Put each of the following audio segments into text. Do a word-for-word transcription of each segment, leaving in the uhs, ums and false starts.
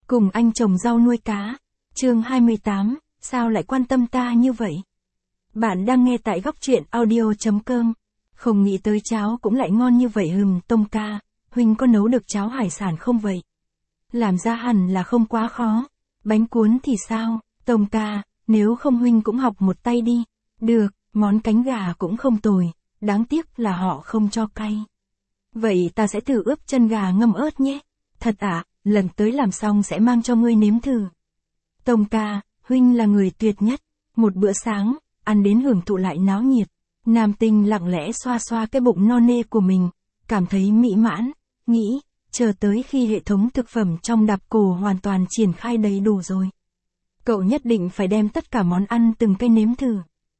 Cùng anh trồng rau nuôi cá. Chương hai mươi tám, sao lại quan tâm ta như vậy? Bạn đang nghe tại góc truyện audio chấm com. Không nghĩ tới cháo cũng lại ngon như vậy hừm. Tông ca, Huynh có nấu được cháo hải sản không vậy? Làm ra hẳn là không quá khó. Bánh cuốn thì sao? Tông ca, nếu không Huynh cũng học một tay đi. Được, món cánh gà cũng không tồi, đáng tiếc là họ không cho cay. Vậy ta sẽ thử ướp chân gà ngâm ớt nhé. Thật ạ, à, lần tới làm xong sẽ mang cho ngươi nếm thử. Tông ca, Huynh là người tuyệt nhất. Một bữa sáng, ăn đến hưởng thụ lại náo nhiệt. Nam Tinh lặng lẽ xoa xoa cái bụng no nê của mình, cảm thấy mỹ mãn, nghĩ, chờ tới khi hệ thống thực phẩm trong đạp cổ hoàn toàn triển khai đầy đủ rồi. Cậu nhất định phải đem tất cả món ăn từng cái nếm thử.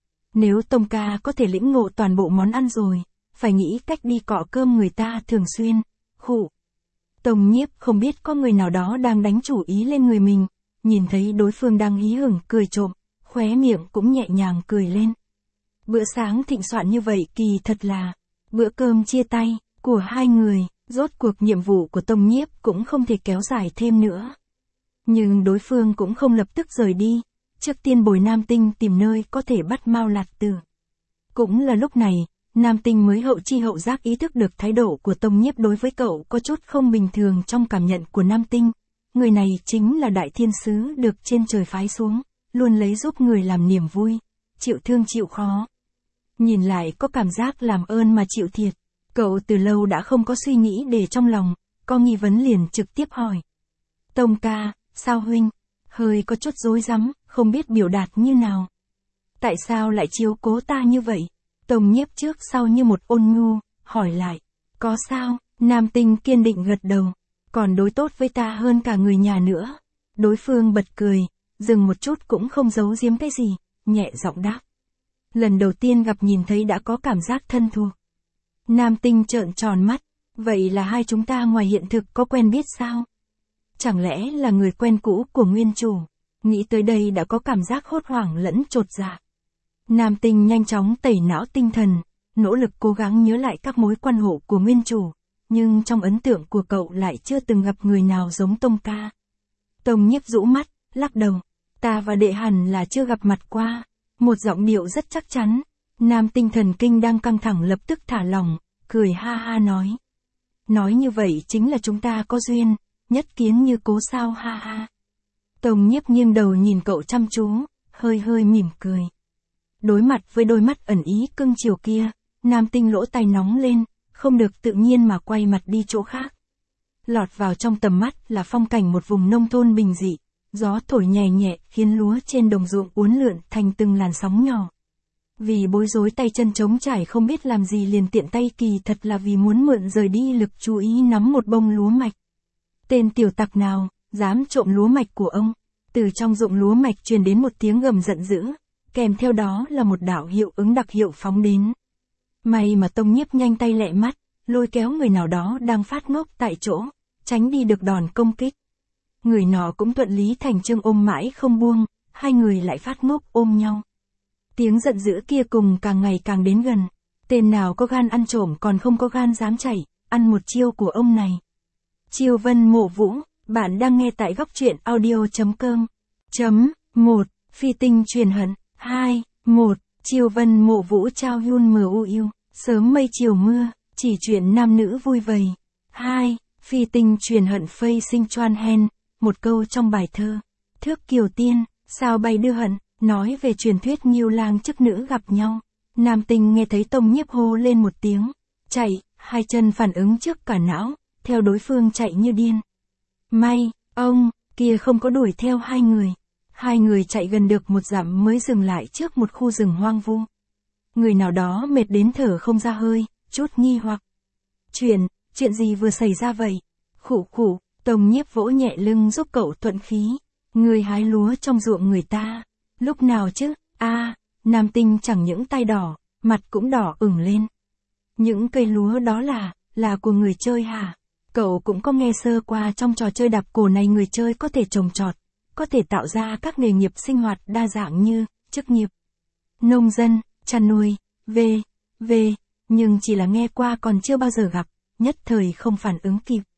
Nếu Tông ca có thể lĩnh ngộ toàn bộ món ăn rồi, phải nghĩ cách đi cọ cơm người ta thường xuyên. Khụ. Tông Nhiếp không biết có người nào đó đang đánh chủ ý lên người mình, nhìn thấy đối phương đang hí hửng cười trộm, khóe miệng cũng nhẹ nhàng cười lên. Bữa sáng thịnh soạn như vậy kỳ thật là bữa cơm chia tay của hai người, rốt cuộc nhiệm vụ của Tông Nhiếp cũng không thể kéo dài thêm nữa. Nhưng đối phương cũng không lập tức rời đi, trước tiên bồi Nam Tinh tìm nơi có thể bắt Mao Lạt Tử. Cũng là lúc này, Nam Tinh mới hậu chi hậu giác ý thức được thái độ của Tông Nhiếp đối với cậu có chút không bình thường trong cảm nhận của Nam Tinh. Người này chính là đại thiên sứ được trên trời phái xuống, luôn lấy giúp người làm niềm vui, chịu thương chịu khó. Nhìn lại có cảm giác làm ơn mà chịu thiệt. Cậu từ lâu đã không có suy nghĩ để trong lòng, có nghi vấn liền trực tiếp hỏi. Tông ca, sao Huynh? Hơi có chút rối rắm, không biết biểu đạt như nào. Tại sao lại chiếu cố ta như vậy? Tông Nhiếp trước sau như một ôn nhu, hỏi lại. Có sao? Nam Tinh kiên định gật đầu. Còn đối tốt với ta hơn cả người nhà nữa. Đối phương bật cười, dừng một chút cũng không giấu giếm cái gì, nhẹ giọng đáp. Lần đầu tiên gặp nhìn thấy đã có cảm giác thân thuộc. Nam Tinh trợn tròn mắt, vậy là hai chúng ta ngoài hiện thực có quen biết sao? Chẳng lẽ là người quen cũ của nguyên chủ? Nghĩ tới đây đã có cảm giác hốt hoảng lẫn chột dạ. Nam Tinh nhanh chóng tẩy não tinh thần, nỗ lực cố gắng nhớ lại các mối quan hộ của nguyên chủ, nhưng trong ấn tượng của cậu lại chưa từng gặp người nào giống Tông ca. Tông Nhiếp rũ mắt, lắc đầu, ta và đệ hẳn là chưa gặp mặt qua. Một giọng điệu rất chắc chắn. Nam Tinh thần kinh đang căng thẳng lập tức thả lỏng, cười ha ha nói. Nói như vậy chính là chúng ta có duyên, nhất kiến như cố sao ha ha. Tông Nhiếp nghiêng đầu nhìn cậu chăm chú, hơi hơi mỉm cười. Đối mặt với đôi mắt ẩn ý cưng chiều kia, Nam Tinh lỗ tai nóng lên, không được tự nhiên mà quay mặt đi chỗ khác. Lọt vào trong tầm mắt là phong cảnh một vùng nông thôn bình dị. Gió thổi nhẹ nhẹ khiến lúa trên đồng ruộng uốn lượn thành từng làn sóng nhỏ. Vì bối rối tay chân trống trải không biết làm gì liền tiện tay kỳ thật là vì muốn mượn rời đi lực chú ý nắm một bông lúa mạch. Tên tiểu tặc nào, dám trộm lúa mạch của ông. Từ trong ruộng lúa mạch truyền đến một tiếng gầm giận dữ, kèm theo đó là một đạo hiệu ứng đặc hiệu phóng đến. May mà Tông Nhiếp nhanh tay lẹ mắt, lôi kéo người nào đó đang phát ngốc tại chỗ, tránh đi được đòn công kích. Người nọ cũng thuận lý thành chương ôm mãi không buông, hai người lại phát ngốc ôm nhau. Tiếng giận dữ kia cùng càng ngày càng đến gần. Tên nào có gan ăn trộm còn không có gan dám chạy, ăn một chiêu của ông này. Chiêu Vân Mộ Vũ, bạn đang nghe tại góc truyện audio chấm com. Chấm, một, Phi tinh truyền hận, hai, một, Chiêu Vân Mộ Vũ trao yun mờ u yêu, sớm mây chiều mưa, chỉ chuyện nam nữ vui vầy. hai, Phi tinh truyền hận phây sinh choan hen. Một câu trong bài thơ, Thước Kiều Tiên, sao bay đưa hận, nói về truyền thuyết Ngưu Lang chức nữ gặp nhau. Nam Tinh nghe thấy Tông Nhiếp hô lên một tiếng, chạy, hai chân phản ứng trước cả não, theo đối phương chạy như điên. May, ông, kia không có đuổi theo hai người. Hai người chạy gần được một dặm mới dừng lại trước một khu rừng hoang vu. Người nào đó mệt đến thở không ra hơi, chút nghi hoặc. Chuyện, chuyện gì vừa xảy ra vậy? Khụ khụ. Tông Nhiếp vỗ nhẹ lưng giúp cậu thuận khí. Người hái lúa trong ruộng người ta. Lúc nào chứ? A, à, Nam Tinh chẳng những tay đỏ, mặt cũng đỏ ửng lên. Những cây lúa đó là, là của người chơi hả? Cậu cũng có nghe sơ qua trong trò chơi đạp cổ này người chơi có thể trồng trọt, có thể tạo ra các nghề nghiệp sinh hoạt đa dạng như, chức nghiệp, nông dân, chăn nuôi, v, v, nhưng chỉ là nghe qua còn chưa bao giờ gặp, nhất thời không phản ứng kịp.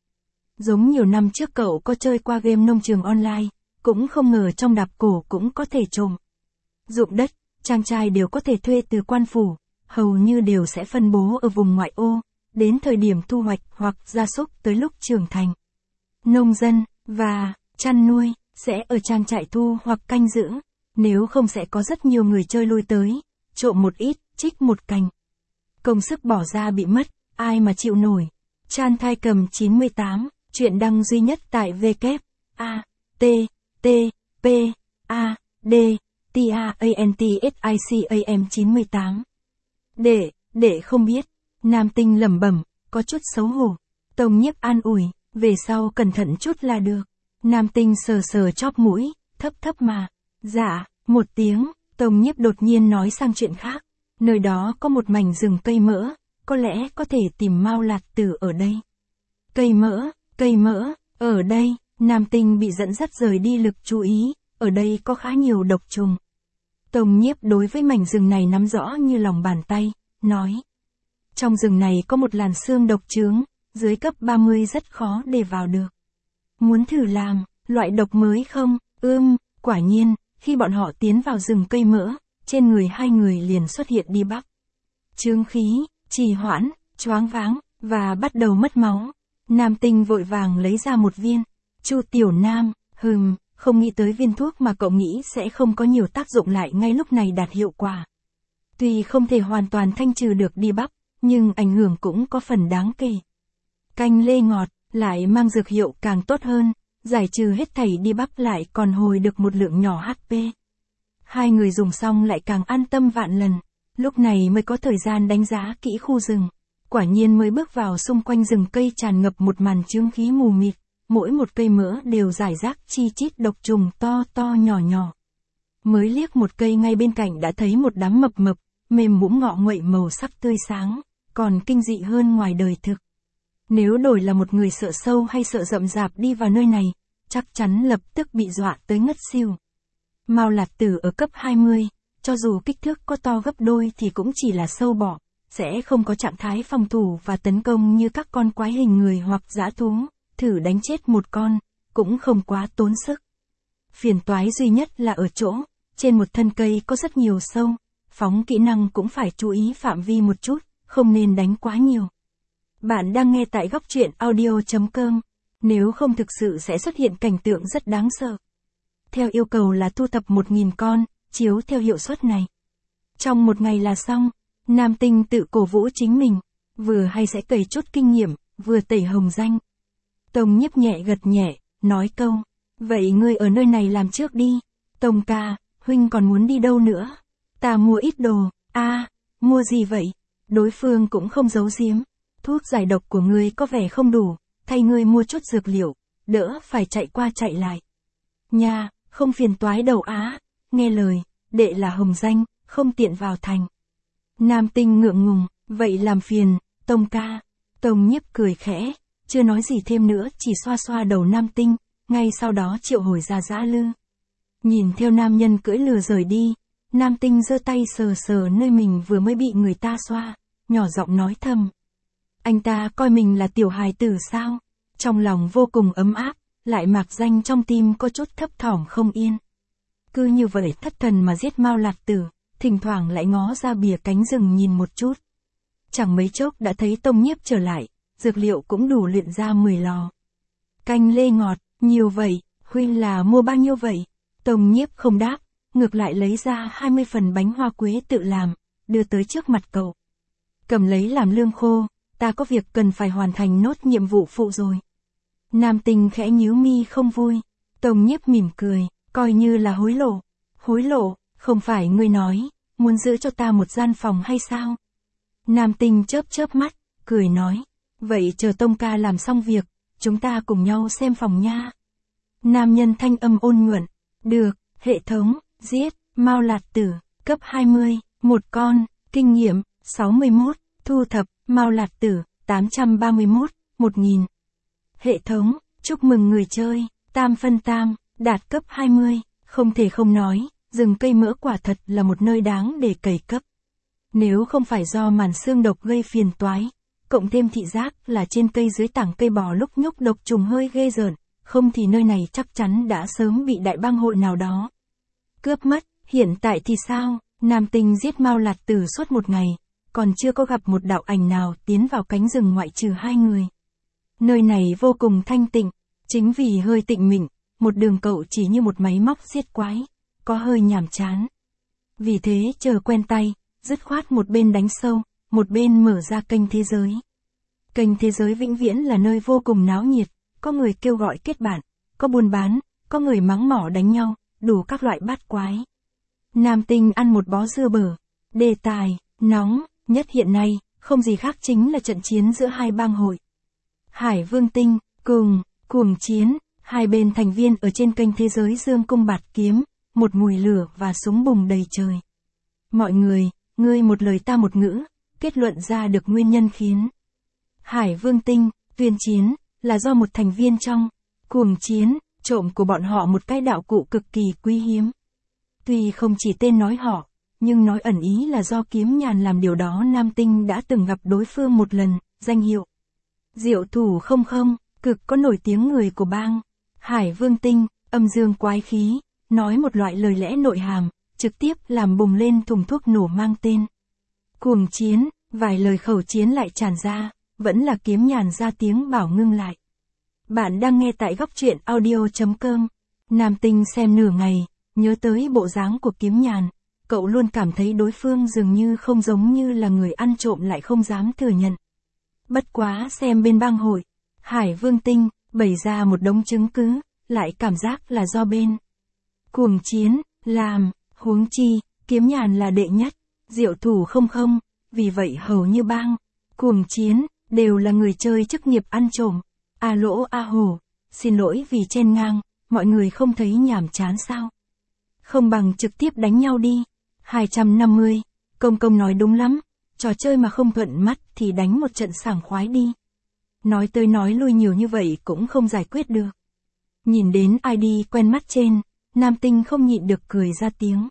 Giống nhiều năm trước cậu có chơi qua game nông trường online, cũng không ngờ trong đạp cổ cũng có thể trộm. Ruộng đất, trang trại đều có thể thuê từ quan phủ, hầu như đều sẽ phân bố ở vùng ngoại ô, đến thời điểm thu hoạch hoặc gia súc tới lúc trưởng thành. Nông dân, và, chăn nuôi, sẽ ở trang trại thu hoặc canh giữ, nếu không sẽ có rất nhiều người chơi lui tới, trộm một ít, trích một cành. Công sức bỏ ra bị mất, ai mà chịu nổi. Chan Thai Cầm chín mươi tám, chuyện đăng duy nhất tại W A T T P A D T A N T S I C A M chín mươi tám. Để, để không biết. Nam Tinh lẩm bẩm, có chút xấu hổ. Tông Nhiếp an ủi, về sau cẩn thận chút là được. Nam Tinh sờ sờ chóp mũi, thấp thấp mà. Dạ, một tiếng, Tông Nhiếp đột nhiên nói sang chuyện khác. Nơi đó có một mảnh rừng cây mỡ, có lẽ có thể tìm Mao Lạt Tử ở đây. Cây mỡ, cây mỡ, ở đây, Nam Tinh bị dẫn dắt rời đi lực chú ý, ở đây có khá nhiều độc trùng. Tông Nhiếp đối với mảnh rừng này nắm rõ như lòng bàn tay, nói. Trong rừng này có một làn xương độc chướng, dưới cấp ba mươi rất khó để vào được. Muốn thử làm, loại độc mới không? Ưm, quả nhiên, khi bọn họ tiến vào rừng cây mỡ, trên người hai người liền xuất hiện đi bắc. Chướng khí, trì hoãn, choáng váng, và bắt đầu mất máu. Nam Tinh vội vàng lấy ra một viên. Chu Tiểu Nam, hừm, không nghĩ tới viên thuốc mà cậu nghĩ sẽ không có nhiều tác dụng lại ngay lúc này đạt hiệu quả. Tuy không thể hoàn toàn thanh trừ được đi bắp, nhưng ảnh hưởng cũng có phần đáng kể. Canh lê ngọt, lại mang dược hiệu càng tốt hơn, giải trừ hết thảy đi bắp lại còn hồi được một lượng nhỏ H P. Hai người dùng xong lại càng an tâm vạn lần, lúc này mới có thời gian đánh giá kỹ khu rừng. Quả nhiên mới bước vào xung quanh rừng cây tràn ngập một màn chướng khí mù mịt, mỗi một cây mỡ đều rải rác chi chít độc trùng to to nhỏ nhỏ. Mới liếc một cây ngay bên cạnh đã thấy một đám mập mập, mềm mũm ngọ nguậy màu sắc tươi sáng, còn kinh dị hơn ngoài đời thực. Nếu đổi là một người sợ sâu hay sợ rậm rạp đi vào nơi này, chắc chắn lập tức bị dọa tới ngất xỉu. Mao Lạt Tử ở cấp hai mươi, cho dù kích thước có to gấp đôi thì cũng chỉ là sâu bọ, sẽ không có trạng thái phòng thủ và tấn công như các con quái hình người hoặc dã thú, thử đánh chết một con, cũng không quá tốn sức. Phiền toái duy nhất là ở chỗ, trên một thân cây có rất nhiều sâu, phóng kỹ năng cũng phải chú ý phạm vi một chút, không nên đánh quá nhiều. Bạn đang nghe tại góc truyện audio chấm com, nếu không thực sự sẽ xuất hiện cảnh tượng rất đáng sợ. Theo yêu cầu là thu thập một nghìn con, chiếu theo hiệu suất này. Trong một ngày là xong, Nam Tinh tự cổ vũ chính mình, vừa hay sẽ cày chút kinh nghiệm, vừa tẩy hồng danh. Tông Nhiếp nhẹ gật nhẹ, nói câu, vậy ngươi ở nơi này làm trước đi. Tông ca, huynh còn muốn đi đâu nữa? Ta mua ít đồ. A, à, mua gì vậy? Đối phương cũng không giấu giếm. Thuốc giải độc của ngươi có vẻ không đủ, thay ngươi mua chút dược liệu, đỡ phải chạy qua chạy lại. Nha, không phiền toái đầu á, nghe lời, đệ là hồng danh, không tiện vào thành. Nam Tinh ngượng ngùng, vậy làm phiền, Tông ca. Tông Nhiếp cười khẽ, chưa nói gì thêm nữa, chỉ xoa xoa đầu Nam Tinh, ngay sau đó triệu hồi ra Dã Lư. Nhìn theo nam nhân cưỡi lừa rời đi, Nam Tinh giơ tay sờ sờ nơi mình vừa mới bị người ta xoa, nhỏ giọng nói thầm. Anh ta coi mình là tiểu hài tử sao? Trong lòng vô cùng ấm áp, lại mạc danh trong tim có chút thấp thỏm không yên. Cứ như vậy thất thần mà giết Mao Lạt Tử, thỉnh thoảng lại ngó ra bìa cánh rừng nhìn một chút. Chẳng mấy chốc đã thấy Tông Nhiếp trở lại, dược liệu cũng đủ luyện ra mười lò. Canh lê ngọt, nhiều vậy, huynh là mua bao nhiêu vậy? Tông Nhiếp không đáp, ngược lại lấy ra hai mươi phần bánh hoa quế tự làm, đưa tới trước mặt cậu. Cầm lấy làm lương khô, ta có việc cần phải hoàn thành nốt nhiệm vụ phụ rồi. Nam Tinh khẽ nhíu mi không vui, Tông Nhiếp mỉm cười, coi như là hối lộ. Hối lộ, không phải ngươi nói, muốn giữ cho ta một gian phòng hay sao? Nam Tinh chớp chớp mắt, cười nói, vậy chờ Tông ca làm xong việc, chúng ta cùng nhau xem phòng nha. Nam nhân thanh âm ôn nhuận, được, hệ thống, giết, Mao Lạt Tử, cấp hai mươi, một con, kinh nghiệm, sáu mươi mốt, thu thập, Mao Lạt Tử, tám trăm ba mươi mốt, một nghìn. Hệ thống, chúc mừng người chơi, tam phân tam, đạt cấp hai mươi, không thể không nói, rừng cây mỡ quả thật là một nơi đáng để cày cấp. Nếu không phải do màn xương độc gây phiền toái, cộng thêm thị giác là trên cây dưới tảng cây bò lúc nhúc độc trùng hơi ghê rợn, không thì nơi này chắc chắn đã sớm bị đại bang hội nào đó cướp mất. Hiện tại thì sao? Nam Tinh giết Mao Lạt Tử suốt một ngày, còn chưa có gặp một đạo ảnh nào tiến vào cánh rừng ngoại trừ hai người. Nơi này vô cùng thanh tịnh, chính vì hơi tịnh mịnh, một đường cậu chỉ như một máy móc giết quái, có hơi nhàm chán. Vì thế chờ quen tay, dứt khoát một bên đánh sâu, một bên mở ra kênh thế giới. Kênh thế giới vĩnh viễn là nơi vô cùng náo nhiệt, có người kêu gọi kết bạn, có buôn bán, có người mắng mỏ đánh nhau, đủ các loại bát quái. Nam Tinh ăn một bó dưa bở. Đề tài nóng nhất hiện nay, không gì khác chính là trận chiến giữa hai bang hội. Hải Vương Tinh, cùng, cuồng chiến, hai bên thành viên ở trên kênh thế giới dương cung bạt kiếm, một mùi lửa và súng bùng đầy trời. Mọi người, ngươi một lời ta một ngữ, kết luận ra được nguyên nhân khiến Hải Vương Tinh tuyên chiến, là do một thành viên trong cuồng chiến trộm của bọn họ một cái đạo cụ cực kỳ quý hiếm. Tuy không chỉ tên nói họ, nhưng nói ẩn ý là do Kiếm Nhàn làm điều đó. Nam Tinh đã từng gặp đối phương một lần, danh hiệu Diệu Thủ không không, cực có nổi tiếng người của bang Hải Vương Tinh, âm dương quái khí, nói một loại lời lẽ nội hàm, trực tiếp làm bùng lên thùng thuốc nổ mang tên cuồng chiến. Vài lời khẩu chiến lại tràn ra, vẫn là Kiếm Nhàn ra tiếng bảo ngưng lại. Bạn đang nghe tại góc truyện audio chấm com. Nam Tinh xem nửa ngày, nhớ tới bộ dáng của Kiếm Nhàn, cậu luôn cảm thấy đối phương dường như không giống như là người ăn trộm, lại không dám thừa nhận. Bất quá xem bên bang hội Hải Vương Tinh bày ra một đống chứng cứ, lại cảm giác là do bên cuồng chiến làm. Huống chi Kiếm Nhàn là đệ nhất Diệu Thủ không không, vì vậy hầu như bang cuồng chiến đều là người chơi chức nghiệp ăn trộm. A Lỗ A Hổ, xin lỗi vì chen ngang, mọi người không thấy nhàm chán sao? Không bằng trực tiếp đánh nhau đi. hai trăm năm mươi, Công Công nói đúng lắm, trò chơi mà không thuận mắt thì đánh một trận sảng khoái đi. Nói tới nói lui nhiều như vậy cũng không giải quyết được. Nhìn đến i đê quen mắt trên, Nam Tinh không nhịn được cười ra tiếng.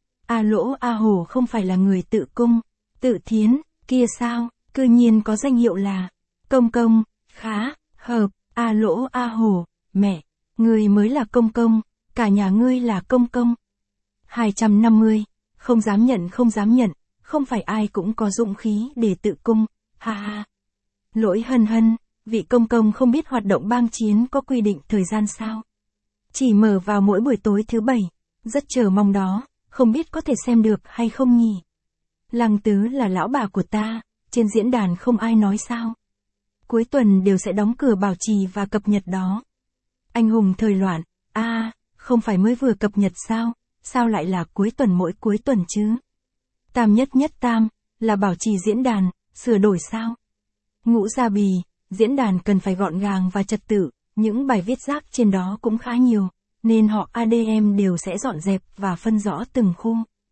A Lỗ A Hổ không phải là người tự cung, tự thiến, kia sao, cư nhiên có danh hiệu là Công Công, khá, hợp. A Lỗ A Hổ, mẹ, ngươi mới là Công Công, cả nhà ngươi là Công Công. hai trăm năm mươi, không dám nhận không dám nhận, không phải ai cũng có dũng khí để tự cung, ha ha. Lỗi Hân Hân, vị Công Công không biết hoạt động bang chiến có quy định thời gian sao? Chỉ mở vào mỗi buổi tối thứ bảy, rất chờ mong đó, không biết có thể xem được hay không nhỉ? Lăng Tứ là lão bà của ta, trên diễn đàn không ai nói sao? Cuối tuần đều sẽ đóng cửa bảo trì và cập nhật đó. Anh hùng thời loạn, a à, không phải mới vừa cập nhật sao, sao lại là cuối tuần mỗi cuối tuần chứ? Tam nhất nhất tam, là bảo trì diễn đàn, sửa đổi sao? Ngũ Gia Bì, diễn đàn cần phải gọn gàng và trật tự, những bài viết rác trên đó cũng khá nhiều, nên họ a đê em đều sẽ dọn dẹp và phân rõ từng khu.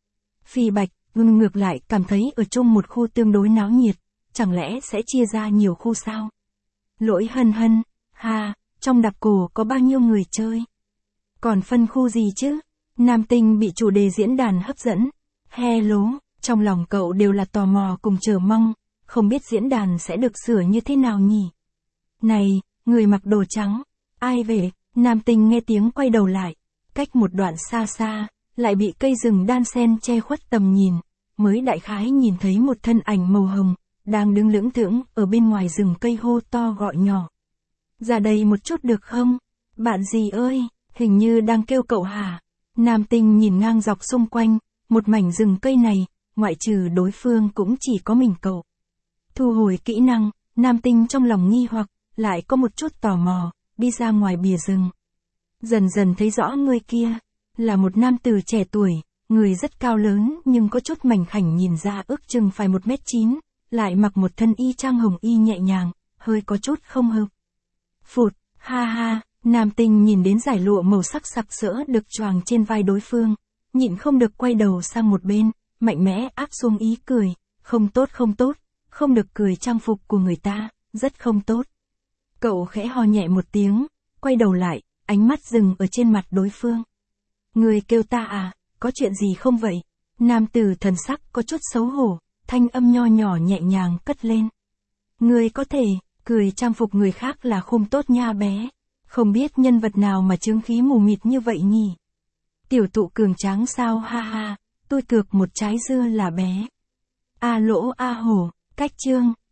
Phi Bạch, ngưng ngược lại cảm thấy ở chung một khu tương đối náo nhiệt, chẳng lẽ sẽ chia ra nhiều khu sao? Lỗi Hân Hân, ha, trong đặc cổ có bao nhiêu người chơi? Còn phân khu gì chứ? Nam Tinh bị chủ đề diễn đàn hấp dẫn. Hello, trong lòng cậu đều là tò mò cùng chờ mong, không biết diễn đàn sẽ được sửa như thế nào nhỉ? Này, người mặc đồ trắng, ai về? Nam Tinh nghe tiếng quay đầu lại, cách một đoạn xa xa, lại bị cây rừng đan sen che khuất tầm nhìn, mới đại khái nhìn thấy một thân ảnh màu hồng, đang đứng lững thững ở bên ngoài rừng cây hô to gọi nhỏ. Ra đây một chút được không? Bạn gì ơi, hình như đang kêu cậu hả? Nam Tinh nhìn ngang dọc xung quanh, một mảnh rừng cây này, ngoại trừ đối phương cũng chỉ có mình cậu. Thu hồi kỹ năng, Nam Tinh trong lòng nghi hoặc, lại có một chút tò mò, đi ra ngoài bìa rừng. Dần dần thấy rõ người kia, là một nam tử trẻ tuổi, người rất cao lớn nhưng có chút mảnh khảnh, nhìn ra ước chừng phải một mét chín, lại mặc một thân y trang hồng y nhẹ nhàng, hơi có chút không hợp. Phụt, ha ha, Nam Tinh nhìn đến dải lụa màu sắc sặc sỡ được choàng trên vai đối phương, nhịn không được quay đầu sang một bên, mạnh mẽ áp xuống ý cười, không tốt không tốt, không được cười trang phục của người ta, rất không tốt. Cậu khẽ ho nhẹ một tiếng, quay đầu lại, ánh mắt dừng ở trên mặt đối phương. Người kêu ta à, có chuyện gì không vậy? Nam tử thần sắc có chút xấu hổ, thanh âm nho nhỏ nhẹ nhàng cất lên. Ngươi có thể, cười trang phục người khác là khôn tốt nha bé. Không biết nhân vật nào mà chướng khí mù mịt như vậy nhỉ? Tiểu tụ cường tráng sao ha ha, tôi cược một trái dưa là bé. A lỗ a hổ, cách chương.